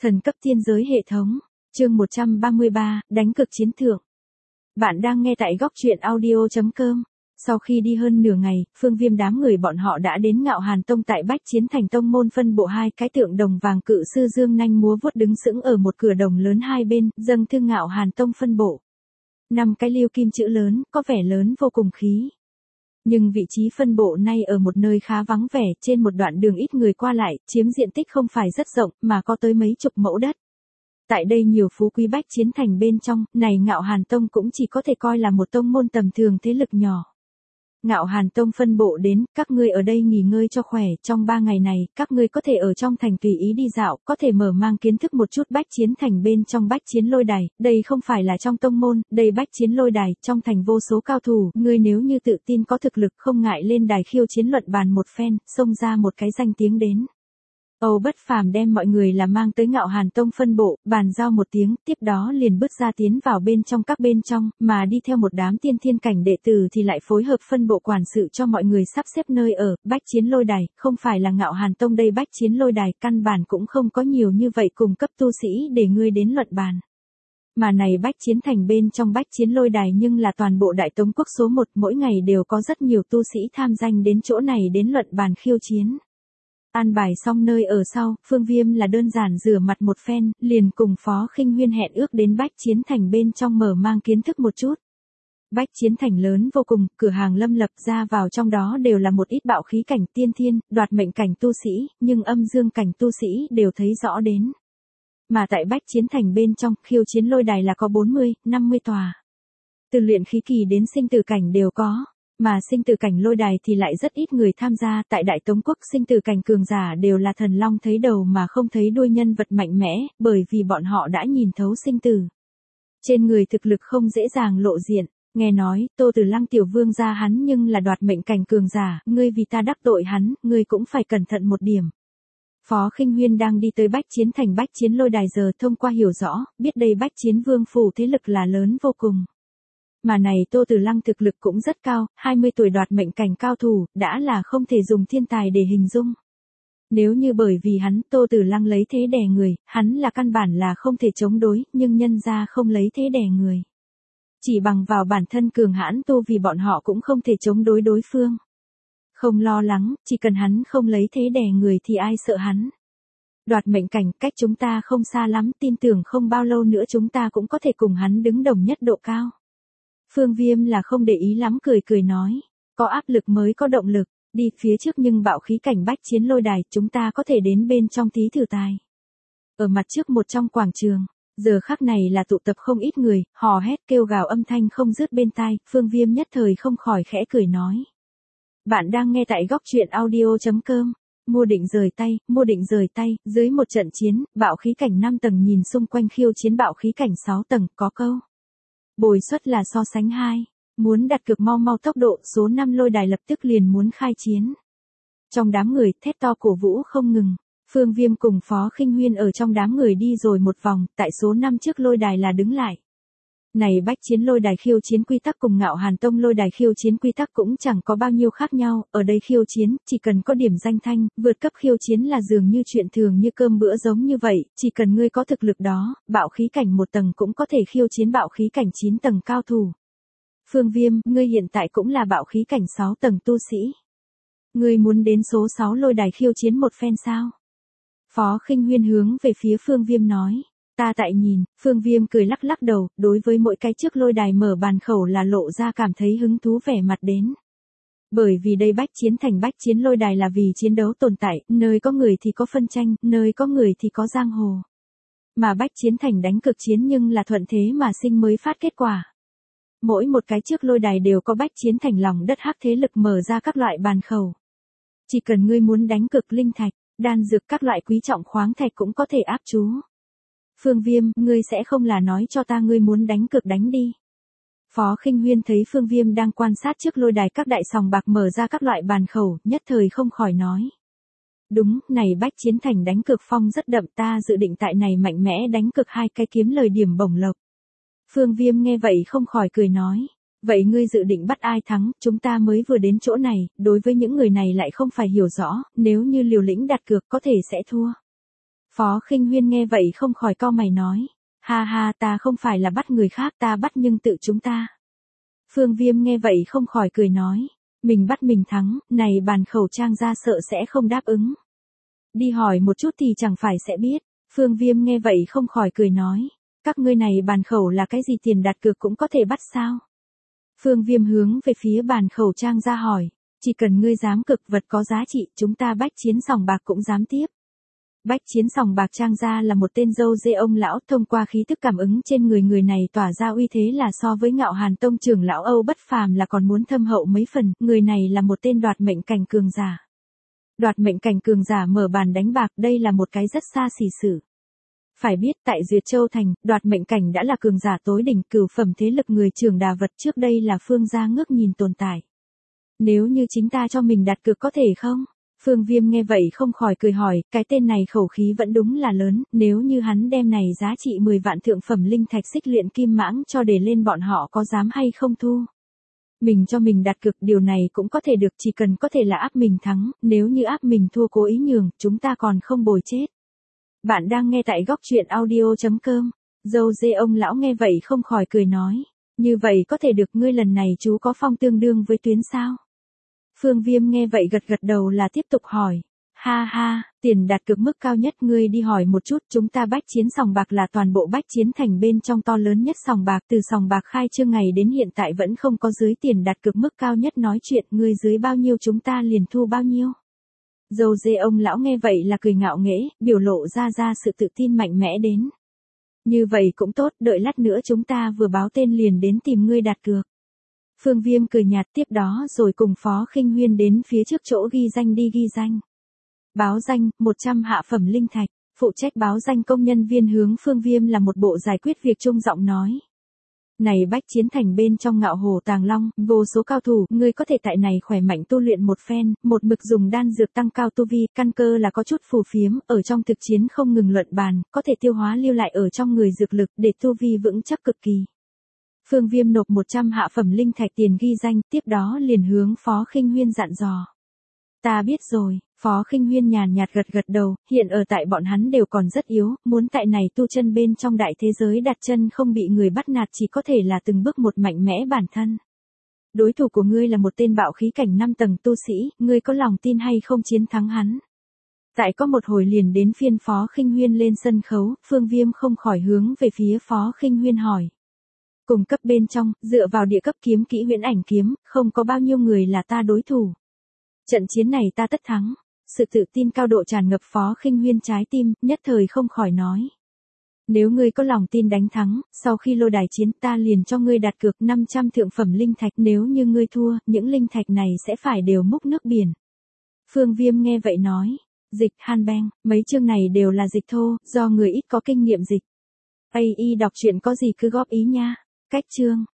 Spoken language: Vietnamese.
Thần cấp thiên giới hệ thống, chương 133, đánh cực chiến thượng. Bạn đang nghe tại góc truyện audio.com. Sau khi đi hơn nửa ngày, Phương Viêm đám người bọn họ đã đến Ngạo Hàn Tông tại Bách Chiến Thành Tông môn phân bộ hai cái tượng đồng vàng cự sư dương nanh múa vuốt đứng sững ở một cửa đồng lớn hai bên, dâng thư Ngạo Hàn Tông phân bộ. 5 cái liêu kim chữ lớn, có vẻ lớn vô cùng khí. Nhưng vị trí phân bộ nay ở một nơi khá vắng vẻ, trên một đoạn đường ít người qua lại, chiếm diện tích không phải rất rộng, mà có tới mấy chục mẫu đất. Tại đây nhiều phú quý bách chiến thành bên trong, này Ngạo Hàn Tông cũng chỉ có thể coi là một tông môn tầm thường thế lực nhỏ. Ngạo Hàn Tông phân bộ đến, các ngươi ở đây nghỉ ngơi cho khỏe, trong 3 ngày này, các ngươi có thể ở trong thành tùy ý đi dạo, có thể mở mang kiến thức một chút bách chiến thành bên trong bách chiến lôi đài, đây không phải là trong tông môn, đây bách chiến lôi đài, trong thành vô số cao thủ, ngươi nếu như tự tin có thực lực không ngại lên đài khiêu chiến luận bàn một phen, xông ra một cái danh tiếng đến. Âu Bất Phàm đem mọi người là mang tới Ngạo Hàn Tông phân bộ, bàn giao một tiếng, tiếp đó liền bước ra tiến vào bên trong các bên trong, mà đi theo một đám tiên thiên cảnh đệ tử thì lại phối hợp phân bộ quản sự cho mọi người sắp xếp nơi ở, bách chiến lôi đài, không phải là Ngạo Hàn Tông đây bách chiến lôi đài, căn bản cũng không có nhiều như vậy cùng cấp tu sĩ để ngươi đến luận bàn. Mà này bách chiến thành bên trong bách chiến lôi đài nhưng là toàn bộ đại tống quốc số 1, mỗi ngày đều có rất nhiều tu sĩ tham danh đến chỗ này đến luận bàn khiêu chiến. An bài xong nơi ở sau, Phương Viêm là đơn giản rửa mặt một phen, liền cùng Phó Khinh Huyên hẹn ước đến Bách Chiến Thành bên trong mở mang kiến thức một chút. Bách Chiến Thành lớn vô cùng, cửa hàng lâm lập ra vào trong đó đều là một ít bạo khí cảnh tiên thiên, đoạt mệnh cảnh tu sĩ, nhưng âm dương cảnh tu sĩ đều thấy rõ đến. Mà tại Bách Chiến Thành bên trong, khiêu chiến lôi đài là có 40, 50 tòa. Từ luyện khí kỳ đến sinh tử cảnh đều có. Mà sinh tử cảnh lôi đài thì lại rất ít người tham gia, tại Đại Tống Quốc sinh tử cảnh cường giả đều là thần long thấy đầu mà không thấy đuôi nhân vật mạnh mẽ, bởi vì bọn họ đã nhìn thấu sinh tử. Trên người thực lực không dễ dàng lộ diện, nghe nói, Tô Tử Lăng tiểu vương gia hắn nhưng là đoạt mệnh cảnh cường giả, ngươi vì ta đắc tội hắn, ngươi cũng phải cẩn thận một điểm. Phó Khinh Huyên đang đi tới Bách Chiến Thành Bách Chiến lôi đài giờ thông qua hiểu rõ, biết đây Bách Chiến Vương phủ thế lực là lớn vô cùng. Mà này Tô Tử Lăng thực lực cũng rất cao, 20 tuổi đoạt mệnh cảnh cao thủ, đã là không thể dùng thiên tài để hình dung. Nếu như bởi vì hắn Tô Tử Lăng lấy thế đè người, hắn là căn bản là không thể chống đối, nhưng nhân ra không lấy thế đè người. Chỉ bằng vào bản thân cường hãn tu vì bọn họ cũng không thể chống đối đối phương. Không lo lắng, chỉ cần hắn không lấy thế đè người thì ai sợ hắn. Đoạt mệnh cảnh cách chúng ta không xa lắm, tin tưởng không bao lâu nữa chúng ta cũng có thể cùng hắn đứng đồng nhất độ cao. Phương Viêm là không để ý lắm cười cười nói, có áp lực mới có động lực, đi phía trước nhưng bạo khí cảnh bách chiến lôi đài chúng ta có thể đến bên trong tí thử tài. Ở mặt trước một trong quảng trường, giờ khắc này là tụ tập không ít người, hò hét kêu gào âm thanh không dứt bên tai, Phương Viêm nhất thời không khỏi khẽ cười nói. Bạn đang nghe tại góc truyện audio.com. Mua định rời tay, dưới một trận chiến, bạo khí cảnh 5 tầng nhìn xung quanh khiêu chiến bạo khí cảnh 6 tầng, có câu. Bồi suất là so sánh 2, muốn đặt cược mau tốc độ, số 5 lôi đài lập tức liền muốn khai chiến. Trong đám người, thét to cổ vũ không ngừng, Phương Viêm cùng Phó Khinh Huyên ở trong đám người đi rồi một vòng, tại số 5 trước lôi đài là đứng lại. Này bách chiến lôi đài khiêu chiến quy tắc cùng Ngạo Hàn Tông lôi đài khiêu chiến quy tắc cũng chẳng có bao nhiêu khác nhau, ở đây khiêu chiến, chỉ cần có điểm danh thanh, vượt cấp khiêu chiến là dường như chuyện thường như cơm bữa giống như vậy, chỉ cần ngươi có thực lực đó, bạo khí cảnh 1 tầng cũng có thể khiêu chiến bạo khí cảnh 9 tầng cao thủ. Phương Viêm, ngươi hiện tại cũng là bạo khí cảnh 6 tầng tu sĩ. Ngươi muốn đến số 6 lôi đài khiêu chiến một phen sao? Phó Khinh Huyên hướng về phía Phương Viêm nói. Ta tại nhìn, Phương Viêm cười lắc lắc đầu, đối với mỗi cái trước lôi đài mở bàn khẩu là lộ ra cảm thấy hứng thú vẻ mặt đến. Bởi vì đây bách chiến thành bách chiến lôi đài là vì chiến đấu tồn tại, nơi có người thì có phân tranh, nơi có người thì có giang hồ. Mà bách chiến thành đánh cực chiến nhưng là thuận thế mà sinh mới phát kết quả. Mỗi một cái trước lôi đài đều có bách chiến thành lòng đất hắc thế lực mở ra các loại bàn khẩu. Chỉ cần ngươi muốn đánh cực linh thạch, đan dược các loại quý trọng khoáng thạch cũng có thể áp chú. Phương Viêm, ngươi sẽ không là nói cho ta ngươi muốn đánh cực đánh đi. Phó Khinh Huyên thấy Phương Viêm đang quan sát trước lôi đài các đại sòng bạc mở ra các loại bàn khẩu, nhất thời không khỏi nói. Đúng, này bách chiến thành đánh cực phong rất đậm, ta dự định tại này mạnh mẽ đánh cực 2 cái kiếm lời điểm bổng lộc. Phương Viêm nghe vậy không khỏi cười nói. Vậy ngươi dự định bắt ai thắng, chúng ta mới vừa đến chỗ này, đối với những người này lại không phải hiểu rõ, nếu như liều lĩnh đặt cược có thể sẽ thua. Phó Khinh Huyên nghe vậy không khỏi cau mày nói. Ha ha, ta không phải là bắt người khác, ta bắt nhưng tự chúng ta. Phương Viêm nghe vậy không khỏi cười nói. Mình bắt mình thắng, này bàn khẩu Trang gia sợ sẽ không đáp ứng. Đi hỏi một chút thì chẳng phải sẽ biết. Phương Viêm nghe vậy không khỏi cười nói. Các ngươi này bàn khẩu là cái gì, tiền đặt cược cũng có thể bắt sao? Phương Viêm hướng về phía bàn khẩu Trang gia hỏi. Chỉ cần ngươi dám cực vật có giá trị, chúng ta bách chiến sòng bạc cũng dám tiếp. Bách chiến sòng bạc Trang gia là một tên dâu dê ông lão, thông qua khí tức cảm ứng trên người này tỏa ra uy thế là so với Ngạo Hàn Tông trưởng lão Âu Bất Phàm là còn muốn thâm hậu mấy phần, người này là một tên đoạt mệnh cảnh cường giả. Đoạt mệnh cảnh cường giả mở bàn đánh bạc, đây là một cái rất xa xỉ sự. Phải biết tại Duyệt Châu Thành, đoạt mệnh cảnh đã là cường giả tối đỉnh, cửu phẩm thế lực người trưởng đà vật, trước đây là Phương gia ngước nhìn tồn tại. Nếu như chính ta cho mình đặt cược có thể không? Phương Viêm nghe vậy không khỏi cười hỏi, cái tên này khẩu khí vẫn đúng là lớn, nếu như hắn đem này giá trị 10 vạn thượng phẩm linh thạch xích luyện kim mãng cho để lên, bọn họ có dám hay không thu? Mình cho mình đặt cược, điều này cũng có thể được, chỉ cần có thể là áp mình thắng, nếu như áp mình thua cố ý nhường, chúng ta còn không bồi chết. Bạn đang nghe tại góc truyện audio.com. Dâu dê ông lão nghe vậy không khỏi cười nói, như vậy có thể được, ngươi lần này chú có phong tương đương với tuyến sao? Phương Viêm nghe vậy gật gật đầu là tiếp tục hỏi. Ha ha, tiền đặt cược mức cao nhất ngươi đi hỏi một chút, chúng ta bách chiến sòng bạc là toàn bộ bách chiến thành bên trong to lớn nhất sòng bạc, từ sòng bạc khai trương ngày đến hiện tại vẫn không có dưới tiền đặt cược mức cao nhất, nói chuyện ngươi dưới bao nhiêu chúng ta liền thu bao nhiêu. Dâu dê ông lão nghe vậy là cười ngạo nghễ, biểu lộ ra sự tự tin mạnh mẽ đến. Như vậy cũng tốt, đợi lát nữa chúng ta vừa báo tên liền đến tìm ngươi đặt cược. Phương Viêm cười nhạt, tiếp đó rồi cùng Phó Khinh Huyên đến phía trước chỗ ghi danh đi ghi danh. Báo danh, 100 hạ phẩm linh thạch, phụ trách báo danh công nhân viên hướng Phương Viêm là một bộ giải quyết việc trung giọng nói. Này bách chiến thành bên trong Ngạo Hồ Tàng Long, vô số cao thủ, ngươi có thể tại này khỏe mạnh tu luyện một phen, một mực dùng đan dược tăng cao tu vi, căn cơ là có chút phù phiếm, ở trong thực chiến không ngừng luận bàn, có thể tiêu hóa lưu lại ở trong người dược lực để tu vi vững chắc cực kỳ. Phương Viêm nộp 100 hạ phẩm linh thạch tiền ghi danh, tiếp đó liền hướng Phó Khinh Huyên dặn dò. Ta biết rồi, Phó Khinh Huyên nhàn nhạt gật gật đầu, hiện ở tại bọn hắn đều còn rất yếu, muốn tại này tu chân bên trong đại thế giới đặt chân không bị người bắt nạt, chỉ có thể là từng bước một mạnh mẽ bản thân. Đối thủ của ngươi là một tên bạo khí cảnh 5 tầng tu sĩ, ngươi có lòng tin hay không chiến thắng hắn? Tại có một hồi liền đến phiên Phó Khinh Huyên lên sân khấu, Phương Viêm không khỏi hướng về phía Phó Khinh Huyên hỏi. Cùng cấp bên trong, dựa vào địa cấp kiếm kỹ huyễn ảnh kiếm, không có bao nhiêu người là ta đối thủ. Trận chiến này ta tất thắng. Sự tự tin cao độ tràn ngập Phó Khinh Huyên trái tim, nhất thời không khỏi nói. Nếu ngươi có lòng tin đánh thắng, sau khi lôi đài chiến ta liền cho ngươi đặt cược 500 thượng phẩm linh thạch, nếu như ngươi thua, những linh thạch này sẽ phải đều múc nước biển. Phương Viêm nghe vậy nói. Dịch Hanbang, mấy chương này đều là dịch thô, do người ít có kinh nghiệm dịch. AI đọc truyện có gì cứ góp ý nha. Cách chương